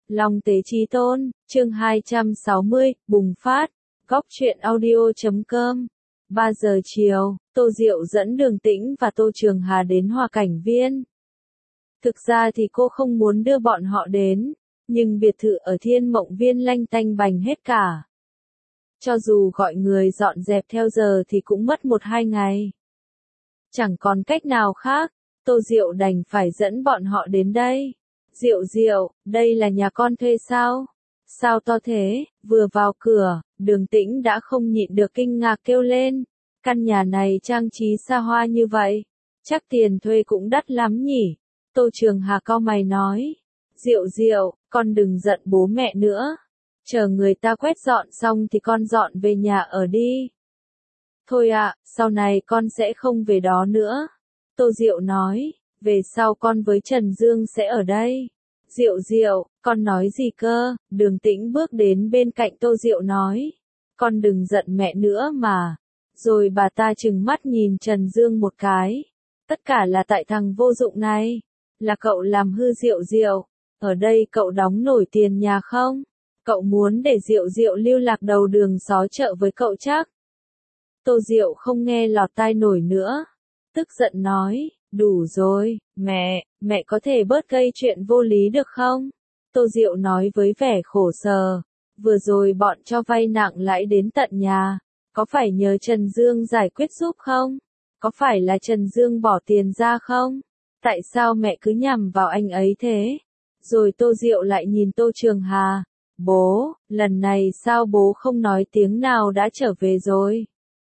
Long Tế Chí Tôn, chương 260, bùng phát, góc truyện audio.com. 3 giờ chiều, Tô Diệu dẫn Đường Tĩnh và Tô Trường Hà đến Hoa Cảnh Viên. Thực ra thì cô không muốn đưa bọn họ đến, nhưng biệt thự ở Thiên Mộng Viên lanh tanh bành hết cả. Cho dù gọi người dọn dẹp theo giờ thì cũng mất 1-2 ngày. Chẳng còn cách nào khác, Tô Diệu đành phải dẫn bọn họ đến đây. Diệu, đây là nhà con thuê sao? Sao to thế? Vừa vào cửa, Đường Tĩnh đã không nhịn được kinh ngạc kêu lên. Căn nhà này trang trí xa hoa như vậy, chắc tiền thuê cũng đắt lắm nhỉ? Tô Trường Hà cau mày nói. Diệu, con đừng giận bố mẹ nữa. Chờ người ta quét dọn xong thì con dọn về nhà ở đi. Thôi ạ, sau này con sẽ không về đó nữa. Tô Diệu nói, về sau con với Trần Dương sẽ ở đây. Diệu, con nói gì cơ? Đường Tĩnh bước đến bên cạnh Tô Diệu nói. Con đừng giận mẹ nữa mà. Rồi bà ta trừng mắt nhìn Trần Dương một cái. Tất cả là tại thằng vô dụng này. Là cậu làm hư Diệu. Ở đây cậu đóng nổi tiền nhà không? Cậu muốn để Diệu lưu lạc đầu đường xó chợ với cậu chắc? Tô Diệu không nghe lọt tai nổi nữa. Tức giận nói, đủ rồi, mẹ có thể bớt gây chuyện vô lý được không? Tô Diệu nói với vẻ khổ sở. Vừa rồi bọn cho vay nặng lãi đến tận nhà. Có phải nhờ Trần Dương giải quyết giúp không? Có phải là Trần Dương bỏ tiền ra không? Tại sao mẹ cứ nhằm vào anh ấy thế? Rồi Tô Diệu lại nhìn Tô Trường Hà. Bố, lần này sao bố không nói tiếng nào đã trở về rồi?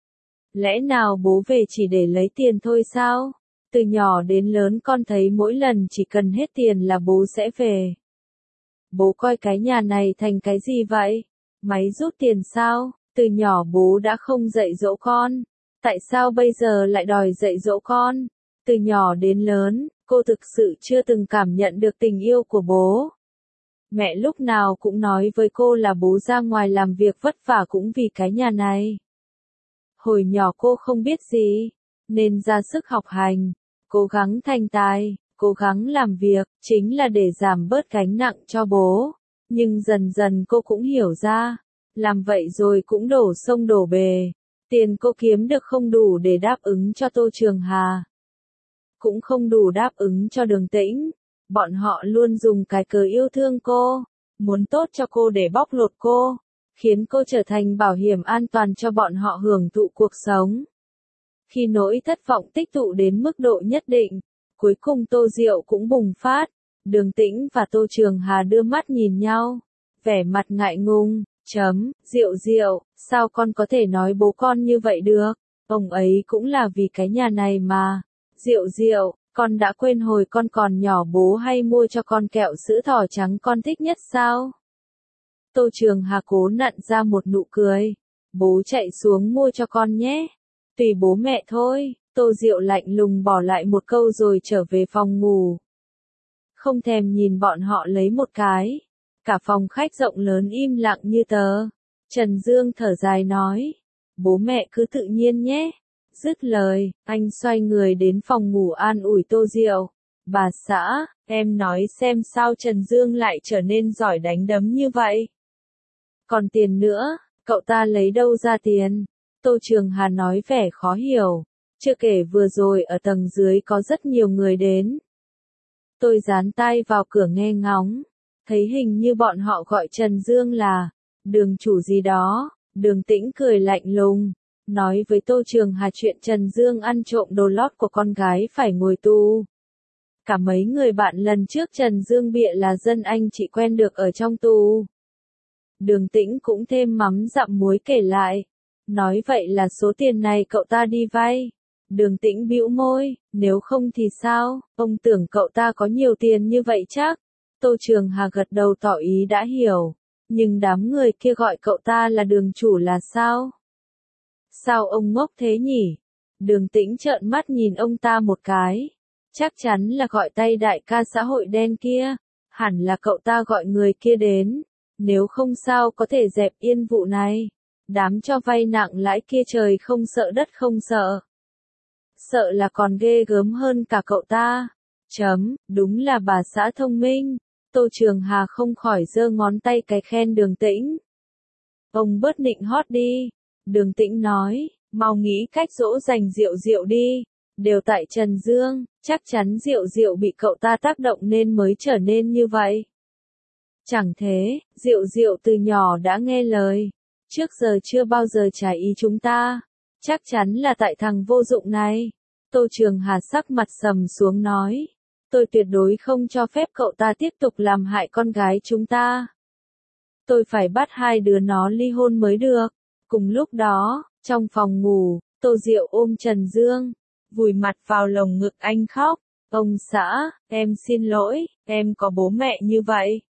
Lẽ nào bố về chỉ để lấy tiền thôi sao? Từ nhỏ đến lớn con thấy mỗi lần chỉ cần hết tiền là bố sẽ về. Bố coi cái nhà này thành cái gì vậy? Máy rút tiền sao? Từ nhỏ bố đã không dạy dỗ con. Tại sao bây giờ lại đòi dạy dỗ con? Từ nhỏ đến lớn, cô thực sự chưa từng cảm nhận được tình yêu của bố. Mẹ lúc nào cũng nói với cô là bố ra ngoài làm việc vất vả cũng vì cái nhà này. Hồi nhỏ cô không biết gì, nên ra sức học hành, cố gắng thành tài, cố gắng làm việc, chính là để giảm bớt gánh nặng cho bố. Nhưng dần dần cô cũng hiểu ra, làm vậy rồi cũng đổ sông đổ bề. Tiền cô kiếm được không đủ để đáp ứng cho Tô Trường Hà. Cũng không đủ đáp ứng cho Đường Tĩnh. Bọn họ luôn dùng cái cớ yêu thương cô, muốn tốt cho cô để bóc lột cô, khiến cô trở thành bảo hiểm an toàn cho bọn họ hưởng thụ cuộc sống. Khi nỗi thất vọng tích tụ đến mức độ nhất định, cuối cùng Tô Diệu cũng bùng phát. Đường Tĩnh và Tô Trường Hà đưa mắt nhìn nhau, vẻ mặt ngại ngùng. Diệu, sao con có thể nói bố con như vậy được? Ông ấy cũng là vì cái nhà này mà. Diệu, con đã quên hồi con còn nhỏ bố hay mua cho con kẹo sữa thỏ trắng con thích nhất sao? Tô Trường Hà cố nặn ra một nụ cười. Bố chạy xuống mua cho con nhé. Tùy bố mẹ thôi. Tô Diệu lạnh lùng bỏ lại một câu rồi trở về phòng ngủ. Không thèm nhìn bọn họ lấy một cái. Cả phòng khách rộng lớn im lặng như tờ. Trần Dương thở dài nói. Bố mẹ cứ tự nhiên nhé. Dứt lời, anh xoay người đến phòng ngủ an ủi Tô Diệu. Bà xã, em nói xem sao Trần Dương lại trở nên giỏi đánh đấm như vậy. Còn tiền nữa, cậu ta lấy đâu ra tiền? Tô Trường Hà nói vẻ khó hiểu. Chưa kể vừa rồi ở tầng dưới có rất nhiều người đến. Tôi dán tay vào cửa nghe ngóng. Thấy hình như bọn họ gọi Trần Dương là Đường chủ gì đó. Đường Tĩnh cười lạnh lùng. Nói với Tô Trường Hà chuyện Trần Dương ăn trộm đồ lót của con gái phải ngồi tù. Cả mấy người bạn lần trước Trần Dương bịa là dân anh chị quen được ở trong tù. Đường Tĩnh cũng thêm mắm dặm muối kể lại. Nói vậy là số tiền này cậu ta đi vay. Đường Tĩnh bĩu môi, nếu không thì sao, ông tưởng cậu ta có nhiều tiền như vậy chắc. Tô Trường Hà gật đầu tỏ ý đã hiểu. Nhưng đám người kia gọi cậu ta là đường chủ là sao? Sao ông ngốc thế nhỉ? Đường Tĩnh trợn mắt nhìn ông ta một cái. Chắc chắn là gọi tay đại ca xã hội đen kia. Hẳn là cậu ta gọi người kia đến. Nếu không sao có thể dẹp yên vụ này. Đám cho vay nặng lãi kia trời không sợ đất không sợ. Sợ là còn ghê gớm hơn cả cậu ta. Đúng là bà xã thông minh. Tô Trường Hà không khỏi giơ ngón tay cái khen Đường Tĩnh. Ông bớt nịnh hót đi. Đường Tĩnh nói, mau nghĩ cách dỗ dành Diệu Diệu đi. Đều tại Trần Dương, chắc chắn Diệu Diệu bị cậu ta tác động nên mới trở nên như vậy. Chẳng thế, Diệu Diệu từ nhỏ đã nghe lời. Trước giờ chưa bao giờ trái ý chúng ta. Chắc chắn là tại thằng vô dụng này. Tô Trường Hà sắc mặt sầm xuống nói. Tôi tuyệt đối không cho phép cậu ta tiếp tục làm hại con gái chúng ta. Tôi phải bắt hai đứa nó ly hôn mới được. Cùng lúc đó, trong phòng ngủ, Tô Diệu ôm Trần Dương, vùi mặt vào lồng ngực anh khóc. Ông xã, em xin lỗi, em có bố mẹ như vậy.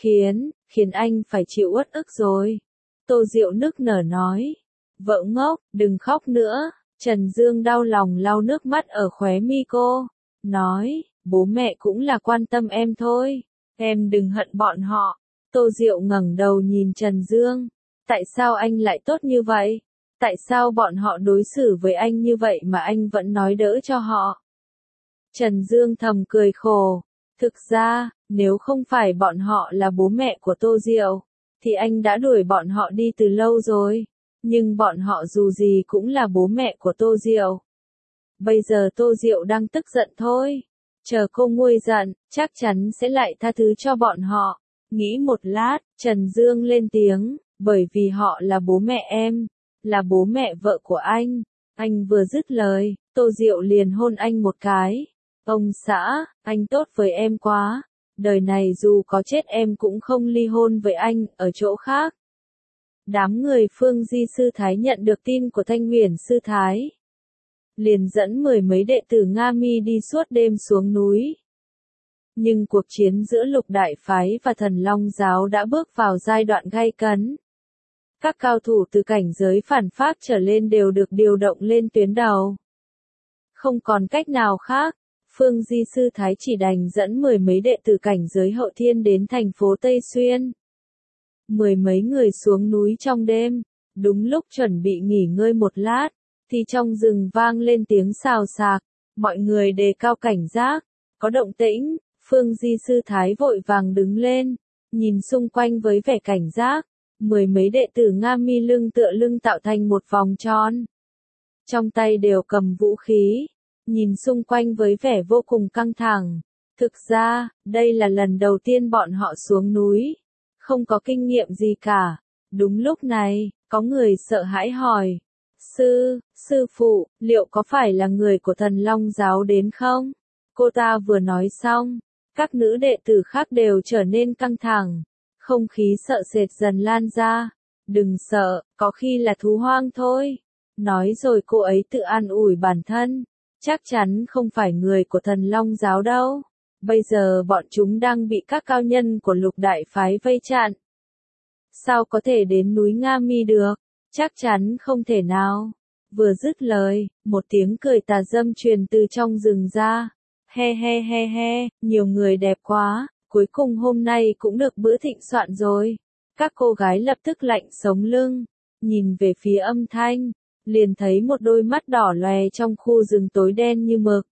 Khiến anh phải chịu uất ức rồi. Tô Diệu nức nở nói. Vợ ngốc, đừng khóc nữa. Trần Dương đau lòng lau nước mắt ở khóe mi cô. Nói, bố mẹ cũng là quan tâm em thôi. Em đừng hận bọn họ. Tô Diệu ngẩng đầu nhìn Trần Dương. Tại sao anh lại tốt như vậy? Tại sao bọn họ đối xử với anh như vậy mà anh vẫn nói đỡ cho họ? Trần Dương thầm cười khổ. Thực ra, nếu không phải bọn họ là bố mẹ của Tô Diệu, thì anh đã đuổi bọn họ đi từ lâu rồi. Nhưng bọn họ dù gì cũng là bố mẹ của Tô Diệu. Bây giờ Tô Diệu đang tức giận thôi. Chờ cô nguôi giận, chắc chắn sẽ lại tha thứ cho bọn họ. Nghĩ một lát, Trần Dương lên tiếng, bởi vì họ là bố mẹ em, là bố mẹ vợ của anh. Anh vừa dứt lời, Tô Diệu liền hôn anh một cái. Ông xã, anh tốt với em quá. Đời này dù có chết em cũng không ly hôn với anh, ở chỗ khác. Đám người Phương Di Sư Thái nhận được tin của Thanh Huyền Sư Thái. Liền dẫn 10 mấy đệ tử Nga Mi đi suốt đêm xuống núi. Nhưng cuộc chiến giữa Lục Đại Phái và Thần Long Giáo đã bước vào giai đoạn gay cấn. Các cao thủ từ cảnh giới phản pháp trở lên đều được điều động lên tuyến đầu. Không còn cách nào khác, Phương Di Sư Thái chỉ đành dẫn 10 mấy đệ tử cảnh giới hậu thiên đến thành phố Tây Xuyên. 10 mấy người xuống núi trong đêm, đúng lúc chuẩn bị nghỉ ngơi một lát, thì trong rừng vang lên tiếng xào xạc, mọi người đề cao cảnh giác, có động tĩnh, Phương Di Sư Thái vội vàng đứng lên, nhìn xung quanh với vẻ cảnh giác, 10 mấy đệ tử Nga Mi lưng tựa lưng tạo thành một vòng tròn. Trong tay đều cầm vũ khí, nhìn xung quanh với vẻ vô cùng căng thẳng. Thực ra, đây là lần đầu tiên bọn họ xuống núi, không có kinh nghiệm gì cả. Đúng lúc này, có người sợ hãi hỏi, sư phụ, liệu có phải là người của Thần Long Giáo đến không? Cô ta vừa nói xong, các nữ đệ tử khác đều trở nên căng thẳng, không khí sợ sệt dần lan ra. Đừng sợ, có khi là thú hoang thôi. Nói rồi cô ấy tự an ủi bản thân, chắc chắn không phải người của Thần Long Giáo đâu. Bây giờ bọn chúng đang bị các cao nhân của Lục Đại Phái vây chặn. Sao có thể đến núi Nga Mi được? Chắc chắn không thể nào. Vừa dứt lời, một tiếng cười tà dâm truyền từ trong rừng ra. He he he he, nhiều người đẹp quá, cuối cùng hôm nay cũng được bữa thịnh soạn rồi. Các cô gái lập tức lạnh sống lưng, nhìn về phía âm thanh, liền thấy một đôi mắt đỏ lòe trong khu rừng tối đen như mực.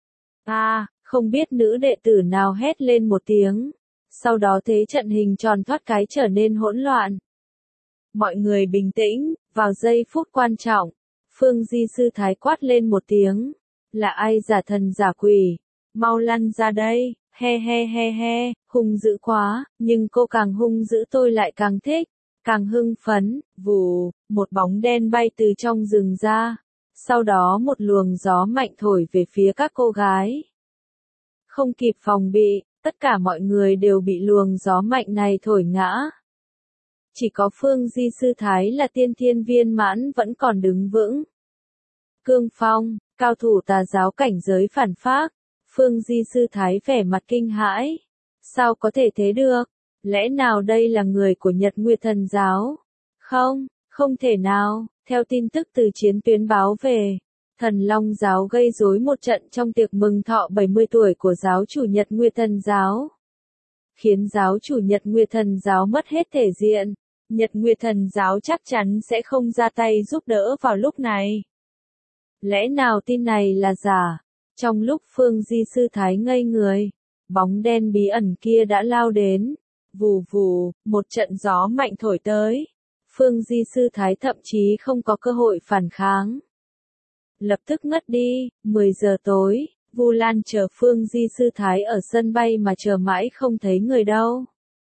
Không biết nữ đệ tử nào hét lên một tiếng. Sau đó thế trận hình tròn thoát cái trở nên hỗn loạn. Mọi người bình tĩnh, vào giây phút quan trọng. Phương Di Sư Thái quát lên một tiếng. Là ai giả thần giả quỷ? Mau lăn ra đây, he he he he, hung dữ quá, nhưng cô càng hung dữ tôi lại càng thích, càng hưng phấn. Vù, một bóng đen bay từ trong rừng ra. Sau đó một luồng gió mạnh thổi về phía các cô gái. Không kịp phòng bị, tất cả mọi người đều bị luồng gió mạnh này thổi ngã. Chỉ có Phương Di Sư Thái là tiên thiên viên mãn vẫn còn đứng vững. Cương Phong, cao thủ tà giáo cảnh giới phản phác. Phương Di Sư Thái vẻ mặt kinh hãi. Sao có thể thế được? Lẽ nào đây là người của Nhật Nguyệt Thần Giáo? Không thể nào. Theo tin tức từ chiến tuyến báo về, Thần Long Giáo gây rối một trận trong tiệc mừng thọ 70 tuổi của giáo chủ Nhật Nguyệt Thần Giáo. Khiến giáo chủ Nhật Nguyệt Thần Giáo mất hết thể diện. Nhật Nguyệt Thần Giáo chắc chắn sẽ không ra tay giúp đỡ vào lúc này. Lẽ nào tin này là giả? Trong lúc Phương Di Sư Thái ngây người, bóng đen bí ẩn kia đã lao đến. Vù vù, một trận gió mạnh thổi tới. Phương Di Sư Thái thậm chí không có cơ hội phản kháng. Lập tức ngất đi. 10 giờ tối, Vu Lan chờ Phương Di Sư Thái ở sân bay mà chờ mãi không thấy người đâu.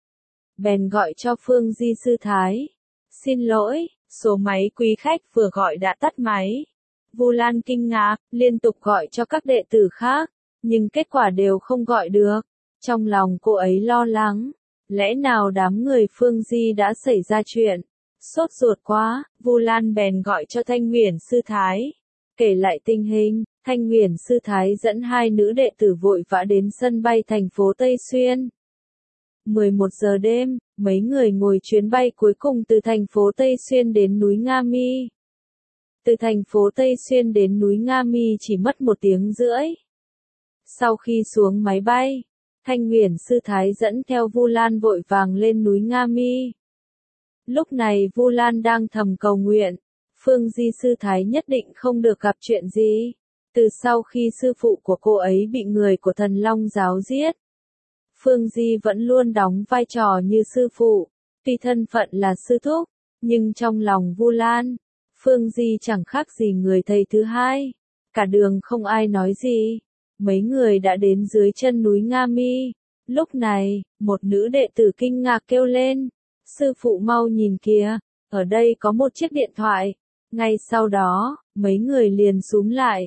Bèn gọi cho Phương Di Sư Thái. Xin lỗi, số máy quý khách vừa gọi đã tắt máy. Vu Lan kinh ngạc, liên tục gọi cho các đệ tử khác, nhưng kết quả đều không gọi được. Trong lòng cô ấy lo lắng, lẽ nào đám người Phương Di đã xảy ra chuyện. Sốt ruột quá, Vu Lan bèn gọi cho Thanh Huyền Sư Thái. Kể lại tình hình, Thanh Huyền Sư Thái dẫn hai nữ đệ tử vội vã đến sân bay thành phố Tây Xuyên. 11 giờ đêm, mấy người ngồi chuyến bay cuối cùng từ thành phố Tây Xuyên đến núi Nga Mi. Từ thành phố Tây Xuyên đến núi Nga Mi chỉ mất 1 tiếng rưỡi. Sau khi xuống máy bay, Thanh Huyền Sư Thái dẫn theo Vu Lan vội vàng lên núi Nga Mi. Lúc này Vu Lan đang thầm cầu nguyện, Phương Di Sư Thái nhất định không được gặp chuyện gì. Từ sau khi sư phụ của cô ấy bị người của Thần Long giáo giết, Phương Di vẫn luôn đóng vai trò như sư phụ, tuy thân phận là sư thúc, nhưng trong lòng Vu Lan, Phương Di chẳng khác gì người thầy thứ hai. Cả đường không ai nói gì. Mấy người đã đến dưới chân núi Nga Mi. Lúc này, một nữ đệ tử kinh ngạc kêu lên. Sư phụ mau nhìn kìa, ở đây có một chiếc điện thoại. Ngay sau đó, mấy người liền xúm lại.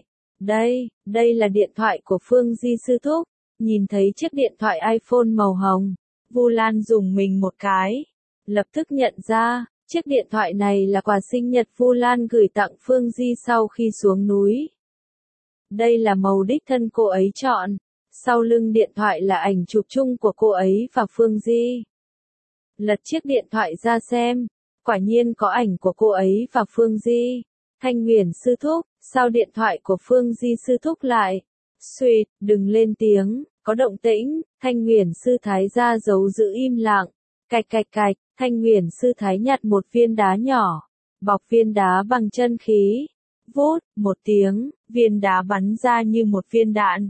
Đây là điện thoại của Phương Di sư thúc. Nhìn thấy chiếc điện thoại iPhone màu hồng, Vu Lan dùng mình một cái. Lập tức nhận ra, chiếc điện thoại này là quà sinh nhật Vu Lan gửi tặng Phương Di sau khi xuống núi. Đây là màu đích thân cô ấy chọn. Sau lưng điện thoại là ảnh chụp chung của cô ấy và Phương Di. Lật chiếc điện thoại ra xem, quả nhiên có ảnh của cô ấy và Phương Di. Thanh Huyền sư thúc, sao điện thoại của Phương Di sư thúc lại? Suýt, đừng lên tiếng, có động tĩnh. Thanh Huyền Sư Thái ra dấu giữ im lặng. Cạch cạch cạch, Thanh Huyền Sư Thái nhặt một viên đá nhỏ, bọc viên đá bằng chân khí. Vút, một tiếng, viên đá bắn ra như một viên đạn.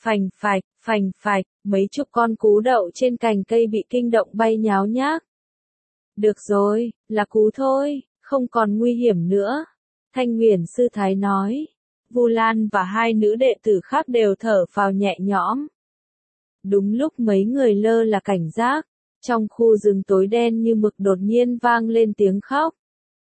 Phành phạch, mấy chục con cú đậu trên cành cây bị kinh động bay nháo nhác. Được rồi, là cú thôi, không còn nguy hiểm nữa. Thanh Huyền Sư Thái nói. Vu Lan và hai nữ đệ tử khác đều thở phào nhẹ nhõm. Đúng lúc mấy người lơ là cảnh giác, trong khu rừng tối đen như mực đột nhiên vang lên tiếng khóc.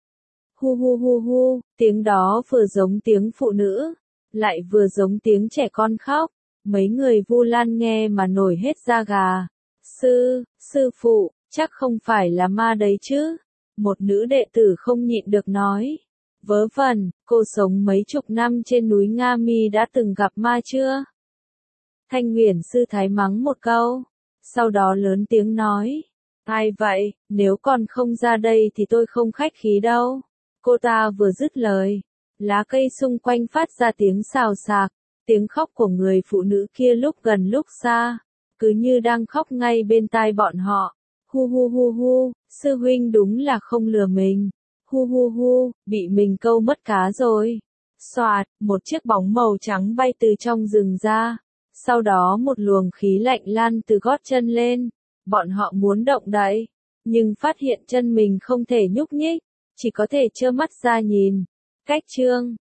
Hu hu hu hu, tiếng đó vừa giống tiếng phụ nữ, lại vừa giống tiếng trẻ con khóc. Mấy người Vu Lan nghe mà nổi hết da gà. Sư phụ, chắc không phải là ma đấy chứ? Một nữ đệ tử không nhịn được nói. Vớ vẩn, cô sống mấy chục năm trên núi Nga Mi đã từng gặp ma chưa? Thanh Huyền Sư Thái mắng một câu, sau đó lớn tiếng nói. Ai vậy, nếu còn không ra đây thì tôi không khách khí đâu. Cô ta vừa dứt lời, lá cây xung quanh phát ra tiếng xào xạc, tiếng khóc của người phụ nữ kia lúc gần lúc xa, cứ như đang khóc ngay bên tai bọn họ. Hu hu hu hu, sư huynh đúng là không lừa mình. Hu hu hu, bị mình câu mất cá rồi. Xoạt, một chiếc bóng màu trắng bay từ trong rừng ra. Sau đó một luồng khí lạnh lan từ gót chân lên. Bọn họ muốn động đậy, nhưng phát hiện chân mình không thể nhúc nhích, chỉ có thể trơ mắt ra nhìn. Cách chương